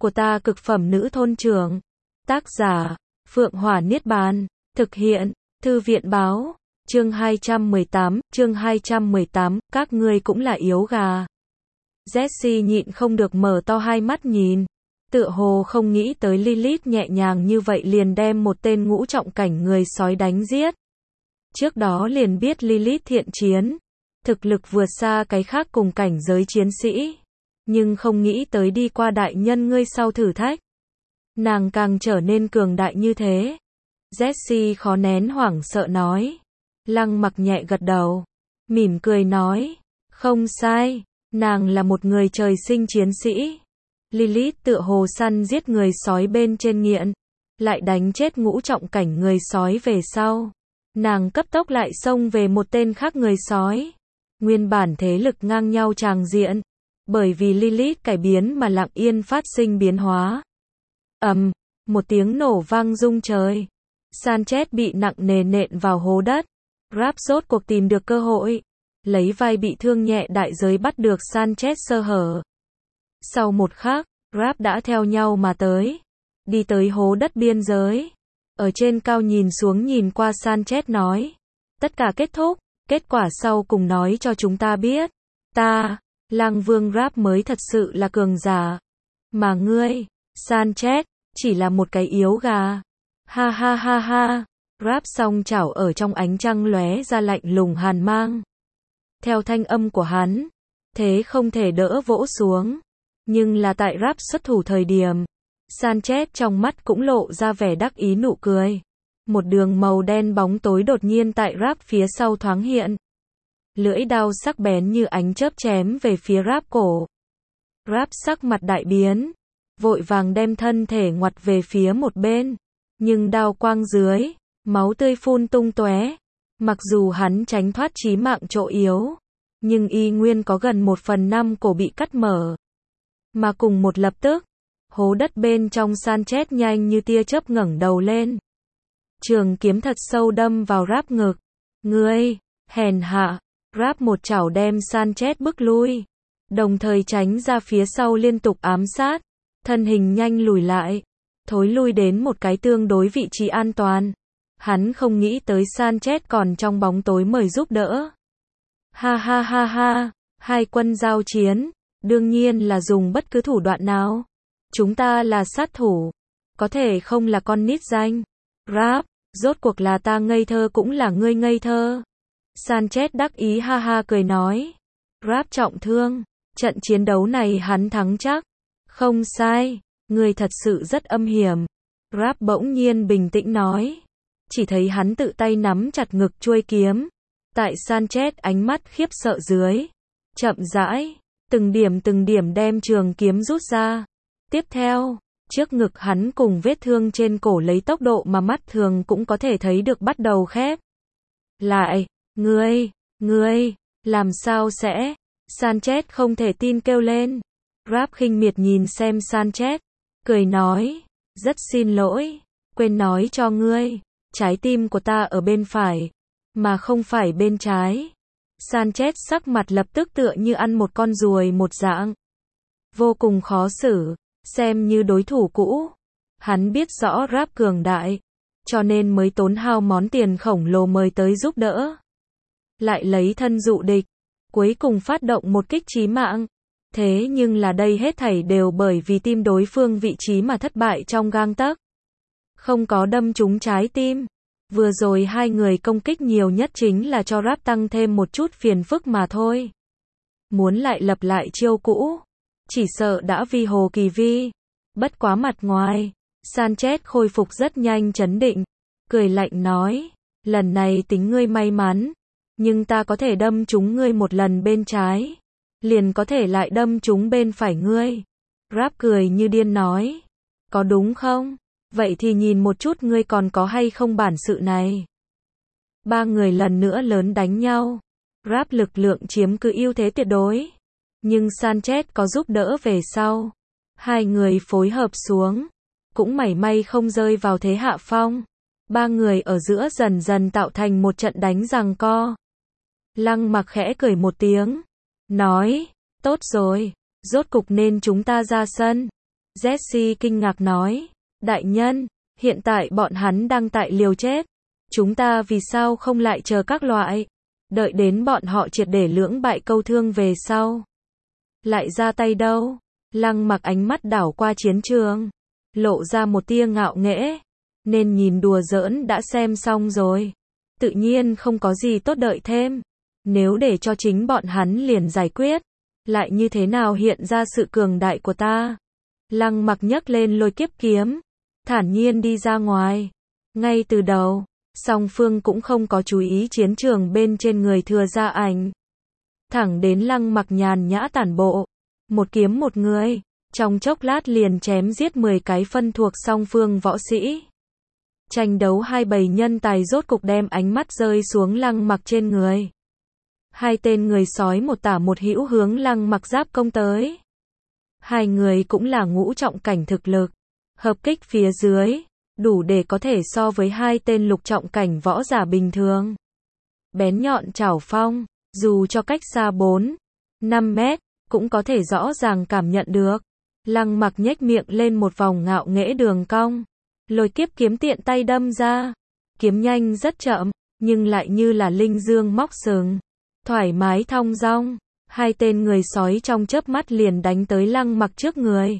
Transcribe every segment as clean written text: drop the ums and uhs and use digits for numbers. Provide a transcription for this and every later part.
của ta cực phẩm nữ thôn trưởng. Tác giả, Phượng Hỏa Niết Bàn. Thực hiện, Thư viện báo. Chương 218, các ngươi cũng là yếu gà. Jessie nhịn không được mở to hai mắt nhìn. Tựa hồ không nghĩ tới Lilith nhẹ nhàng như vậy liền đem một tên ngũ trọng cảnh người sói đánh giết. Trước đó liền biết Lilith thiện chiến, thực lực vượt xa cái khác cùng cảnh giới chiến sĩ. Nhưng không nghĩ tới đi qua đại nhân ngươi sau thử thách. Nàng càng trở nên cường đại như thế. Jessie khó nén hoảng sợ nói. Lăng Mặc nhẹ gật đầu, mỉm cười nói, không sai, nàng là một người trời sinh chiến sĩ. Lilith tựa hồ săn giết người sói bên trên nghiện, lại đánh chết ngũ trọng cảnh người sói về sau. Nàng cấp tốc lại xông về một tên khác người sói. Nguyên bản thế lực ngang nhau tràng diện, bởi vì Lilith cải biến mà lặng yên phát sinh biến hóa. Một tiếng nổ vang rung trời. Sanchez bị nặng nề nện vào hố đất. Rap rốt cuộc tìm được cơ hội, lấy vai bị thương nhẹ đại giới bắt được Sanchez sơ hở. Sau một khắc, Rap đã theo nhau mà tới, đi tới hố đất biên giới. Ở trên cao nhìn xuống nhìn qua Sanchez nói, tất cả kết thúc, kết quả sau cùng nói cho chúng ta biết. Ta, Lang Vương Rap mới thật sự là cường giả. Mà ngươi, Sanchez, chỉ là một cái yếu gà. Ha ha ha ha. Rap song chảo ở trong ánh trăng lóe ra lạnh lùng hàn mang. Theo thanh âm của hắn, thế không thể đỡ vỗ xuống. Nhưng là tại Rap xuất thủ thời điểm, Sanchez trong mắt cũng lộ ra vẻ đắc ý nụ cười. Một đường màu đen bóng tối đột nhiên tại Rap phía sau thoáng hiện. Lưỡi đao sắc bén như ánh chớp chém về phía Rap cổ. Rap sắc mặt đại biến, vội vàng đem thân thể ngoặt về phía một bên. Nhưng đao quang dưới, máu tươi phun tung tóe. Mặc dù hắn tránh thoát chí mạng chỗ yếu, nhưng y nguyên có gần 1/5 cổ bị cắt mở. Mà cùng một lập tức, hố đất bên trong Sanchez nhanh như tia chớp ngẩng đầu lên. Trường kiếm thật sâu đâm vào Rap ngực. Ngươi, hèn hạ. Rap một chảo đem Sanchez bức lui, đồng thời tránh ra phía sau liên tục ám sát. Thân hình nhanh lùi lại, thối lui đến một cái tương đối vị trí an toàn. Hắn không nghĩ tới Sanchez còn trong bóng tối mời giúp đỡ. Ha ha ha ha, hai quân giao chiến, đương nhiên là dùng bất cứ thủ đoạn nào. Chúng ta là sát thủ, có thể không là con nít danh. Rap, rốt cuộc là ta ngây thơ cũng là ngươi ngây thơ. Sanchez đắc ý ha ha cười nói. Rap trọng thương, trận chiến đấu này hắn thắng chắc. Không sai, ngươi thật sự rất âm hiểm. Rap bỗng nhiên bình tĩnh nói. Chỉ thấy hắn tự tay nắm chặt ngực chuôi kiếm. Tại Sanchez ánh mắt khiếp sợ dưới, chậm rãi, từng điểm đem trường kiếm rút ra. Tiếp theo, trước ngực hắn cùng vết thương trên cổ lấy tốc độ mà mắt thường cũng có thể thấy được bắt đầu khép lại. Ngươi, làm sao sẽ? Sanchez không thể tin kêu lên. Rap khinh miệt nhìn xem Sanchez, cười nói, rất xin lỗi, quên nói cho ngươi, trái tim của ta ở bên phải, mà không phải bên trái. Sanchez sắc mặt lập tức tựa như ăn một con ruồi một dạng, vô cùng khó xử, xem như đối thủ cũ. Hắn biết rõ Rap cường đại, cho nên mới tốn hao món tiền khổng lồ mời tới giúp đỡ. Lại lấy thân dụ địch, cuối cùng phát động một kích chí mạng. Thế nhưng là đây hết thảy đều bởi vì tim đối phương vị trí mà thất bại trong gang tấc. Không có đâm trúng trái tim. Vừa rồi hai người công kích nhiều nhất chính là cho Rap tăng thêm một chút phiền phức mà thôi. Muốn lại lập lại chiêu cũ, chỉ sợ đã vi hồ kỳ vi. Bất quá mặt ngoài, Sanchez khôi phục rất nhanh trấn định, cười lạnh nói, lần này tính ngươi may mắn, nhưng ta có thể đâm trúng ngươi một lần bên trái, liền có thể lại đâm trúng bên phải ngươi. Rap cười như điên nói, có đúng không? Vậy thì nhìn một chút ngươi còn có hay không bản sự này. Ba người lần nữa lớn đánh nhau. Rap lực lượng chiếm cứ ưu thế tuyệt đối. Nhưng Sanchez có giúp đỡ về sau. Hai người phối hợp xuống, cũng mảy may không rơi vào thế hạ phong. Ba người ở giữa dần dần tạo thành một trận đánh giằng co. Lăng Mặc khẽ cười một tiếng, nói, tốt rồi, rốt cục nên chúng ta ra sân. Jesse kinh ngạc nói, đại nhân, hiện tại bọn hắn đang tại liều chết. Chúng ta vì sao không lại chờ các loại, đợi đến bọn họ triệt để lưỡng bại câu thương về sau lại ra tay đâu? Lăng Mặc ánh mắt đảo qua chiến trường, lộ ra một tia ngạo nghễ, nên nhìn đùa giỡn đã xem xong rồi, tự nhiên không có gì tốt đợi thêm. Nếu để cho chính bọn hắn liền giải quyết, lại như thế nào hiện ra sự cường đại của ta? Lăng Mặc nhấc lên lôi kiếp kiếm, thản nhiên đi ra ngoài. Ngay từ đầu, song phương cũng không có chú ý chiến trường bên trên người Thừa Gia Ảnh. Thẳng đến Lăng Mặc nhàn nhã tản bộ, một kiếm một người, trong chốc lát liền chém giết 10 cái phân thuộc song phương võ sĩ. Tranh đấu hai bầy nhân tài rốt cục đem ánh mắt rơi xuống Lăng Mặc trên người. Hai tên người sói một tả một hữu hướng Lăng Mặc giáp công tới. Hai người cũng là ngũ trọng cảnh thực lực, hợp kích phía dưới, đủ để có thể so với hai tên lục trọng cảnh võ giả bình thường. Bén nhọn chảo phong, dù cho cách xa 4-5 mét, cũng có thể rõ ràng cảm nhận được. Lăng Mặc nhếch miệng lên một vòng ngạo nghễ đường cong, lôi kiếp kiếm tiện tay đâm ra. Kiếm nhanh rất chậm, nhưng lại như là linh dương móc sừng, thoải mái thong dong. Hai tên người sói trong chớp mắt liền đánh tới Lăng Mặc trước người.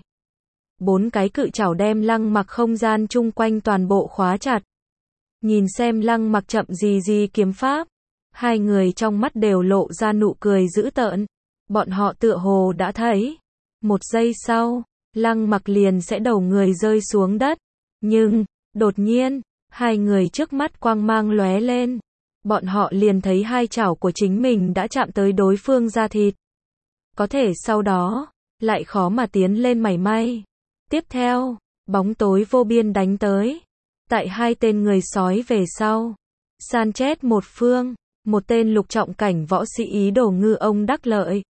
4 cái cự chảo đem Lăng Mặc không gian chung quanh toàn bộ khóa chặt. Nhìn xem Lăng Mặc chậm gì kiếm pháp, hai người trong mắt đều lộ ra nụ cười dữ tợn. Bọn họ tựa hồ đã thấy, một giây sau, Lăng Mặc liền sẽ đầu người rơi xuống đất. Nhưng, đột nhiên, hai người trước mắt quang mang lóe lên. Bọn họ liền thấy hai chảo của chính mình đã chạm tới đối phương da thịt. Có thể sau đó, lại khó mà tiến lên mảy may. Tiếp theo, bóng tối vô biên đánh tới. Tại hai tên người sói về sau, Sanchez một phương, một tên lục trọng cảnh võ sĩ ý đồ ngư ông đắc lợi,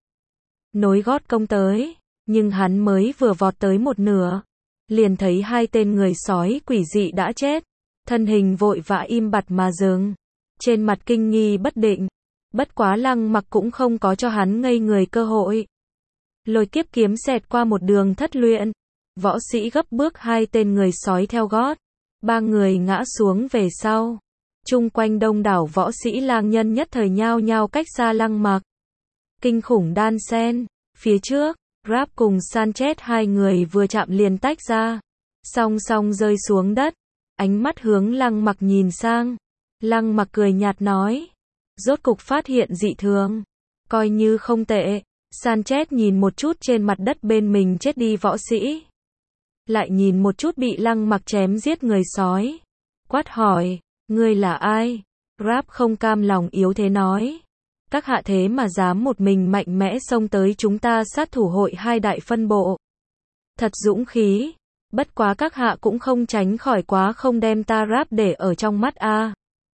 nối gót công tới, nhưng hắn mới vừa vọt tới một nửa, liền thấy hai tên người sói quỷ dị đã chết, thân hình vội vã im bặt mà dừng, trên mặt kinh nghi bất định. Bất quá Lăng Mặc cũng không có cho hắn ngây người cơ hội. Lôi kiếp kiếm xẹt qua một đường thất luyện, võ sĩ gấp bước hai tên người sói theo gót, ba người ngã xuống về sau. Chung quanh đông đảo võ sĩ lang nhân nhất thời nhao nhao cách xa Lăng Mặc. Kinh khủng đan sen, phía trước, Rap cùng Sanchez hai người vừa chạm liền tách ra, song song rơi xuống đất, ánh mắt hướng Lăng Mặc nhìn sang. Lăng Mặc cười nhạt nói, rốt cục phát hiện dị thường, coi như không tệ. Sanchez nhìn một chút trên mặt đất bên mình chết đi võ sĩ, lại nhìn một chút bị Lăng Mặc chém giết người sói, quát hỏi, ngươi là ai? Rap không cam lòng yếu thế nói, các hạ thế mà dám một mình mạnh mẽ xông tới chúng ta sát thủ hội hai đại phân bộ. Thật dũng khí, bất quá các hạ cũng không tránh khỏi quá không đem ta Rap để ở trong mắt a.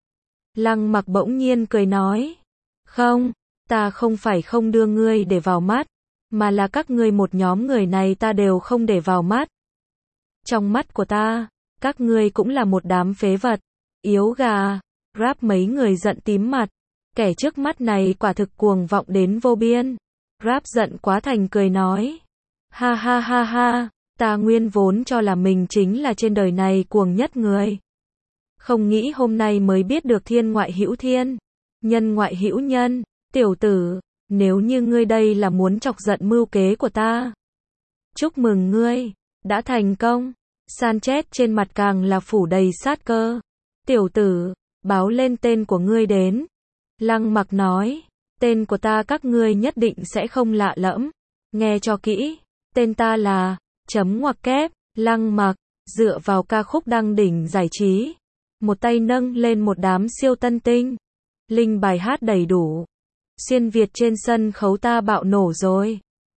Lăng Mặc bỗng nhiên cười nói, không, ta không phải không đưa ngươi để vào mắt, mà là các ngươi một nhóm người này ta đều không để vào mắt. Trong mắt của ta, các ngươi cũng là một đám phế vật, yếu gà. Rap mấy người giận tím mặt, kẻ trước mắt này quả thực cuồng vọng đến vô biên. Rap giận quá thành cười nói, ha ha ha ha, ta nguyên vốn cho là mình chính là trên đời này cuồng nhất người. Không nghĩ hôm nay mới biết được thiên ngoại hữu thiên, nhân ngoại hữu nhân. Tiểu tử, nếu như ngươi đây là muốn chọc giận mưu kế của ta, chúc mừng ngươi, đã thành công. Sanchez trên mặt càng là phủ đầy sát cơ. Tiểu tử, báo lên tên của ngươi đến. Lăng Mặc nói, tên của ta các ngươi nhất định sẽ không lạ lẫm. Nghe cho kỹ, tên ta là, chấm ngoặc kép, Lăng Mặc, dựa vào ca khúc đăng đỉnh giải trí. Một tay nâng lên một đám siêu tân tinh. Linh bài hát đầy đủ. Xuyên Việt trên sân khấu ta bạo nổ rồi.